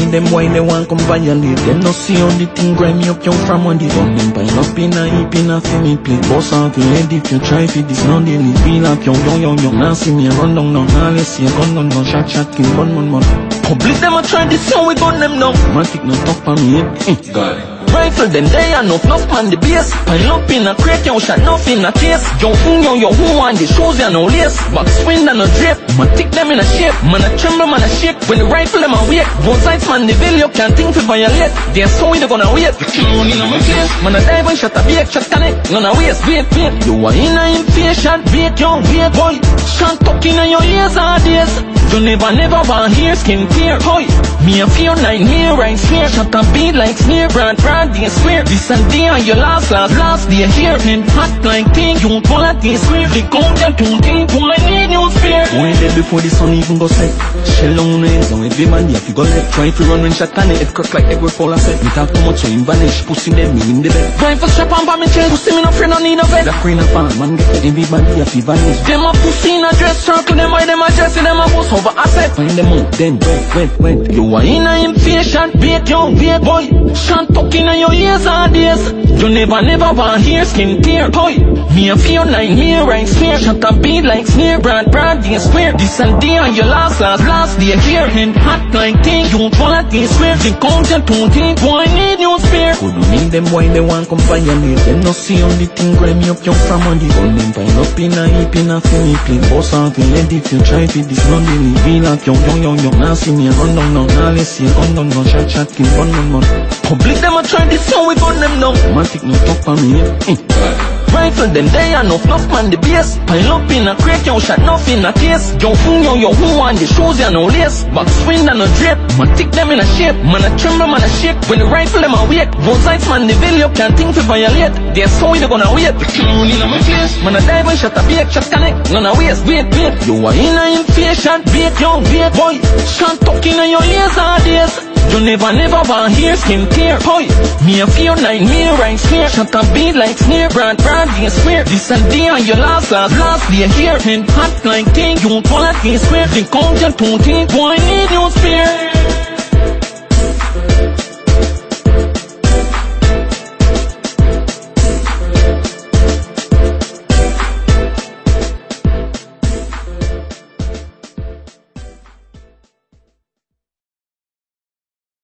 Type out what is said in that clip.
them why they want come violate. Them no see on the thing grind me up young from one day. Gun them pile up in a heap in a film play. Boss out the head if you try fit this non daily. Feel like young. Now see me run down now. Now let's see a gun shot kill gun. Public them a try this so we gun them now. Matic no talk for me head. Got it. Rifle them they are enough on the base. Pile up in a crate, you shot nothing in a case. Yo, who want the shoes, you no lace. Box swing and no drape. Man tick them in a shape. Man a tremble, man a shake. When the rifle them a wake. Both sides man the you can't think to violate. They're so they gonna wait. You kill me in my face. Man a dive and shot a bake, shot connect. Gonna waste, wait. You are in a impatient, wait, boy. Shot talking in your ears all days. You never want hear skin tear, hoy. Me a feel 9 here, right here. Shut up beat like snare, brand, they square. This and day on your last day here. And hot like thing, you call it this square. They count your 2 things, boy, I need you spare. One day before the sun even go set. Shell on the hands on every man, if you go left. Try to run when shot on it, cut like egg will fall off set. Me talk too much, so him vanish, pussy dead, me in the bed. Rifle strap on by me chest, pussy me no friend, no need no vet. The queen of fan, man, get everybody if he vanish. Them a pussy in a dress, circle them, why them a dress, them a bust over asset. Find them out, then wait. You are in a impatient, wait, boy. Shot talking in your ears all days. You never want hear skin tear, boy. Me a feel 9 here, right here. Shut up beat like snare, brand, they square. This and day on your last day here. And hot like thing, you call it this square. They count your 2 things, boy, I need you spare. Could you mean them why they want come violate? Them no see on the thing, grind me up young from on the gun. Them pile up in a heap in a film play. Boss out the head if you try fit this non daily. Feel like young. Now see me run down now. Now let's see a gun shot kill gun. Public them a try this so we gun them now. Matic no talk for me head. Rifle them they are enough on the base. Pile up in a crate, you shot nothing in a case. Yo, who want the shoes, you no lace. Box swing and no drape. Man tick them in a shape. Man a tremble, man a shake. When the rifle them a wake. Both sides man the you can't think to violate. They're so they gonna wait. You kill me in my face. Man a dive and shot a bake, shot connect. Gonna waste, wait. You are in a impatient, wait, boy. Shot talking in your ears all days. You never want hear skin tear, boy. Me a feel 9 here, right here. Shut up beat like snare, brand, they square. This and day on your last day here. And hot like thing, you call it this square. They count your 2 things, boy, I need you spare.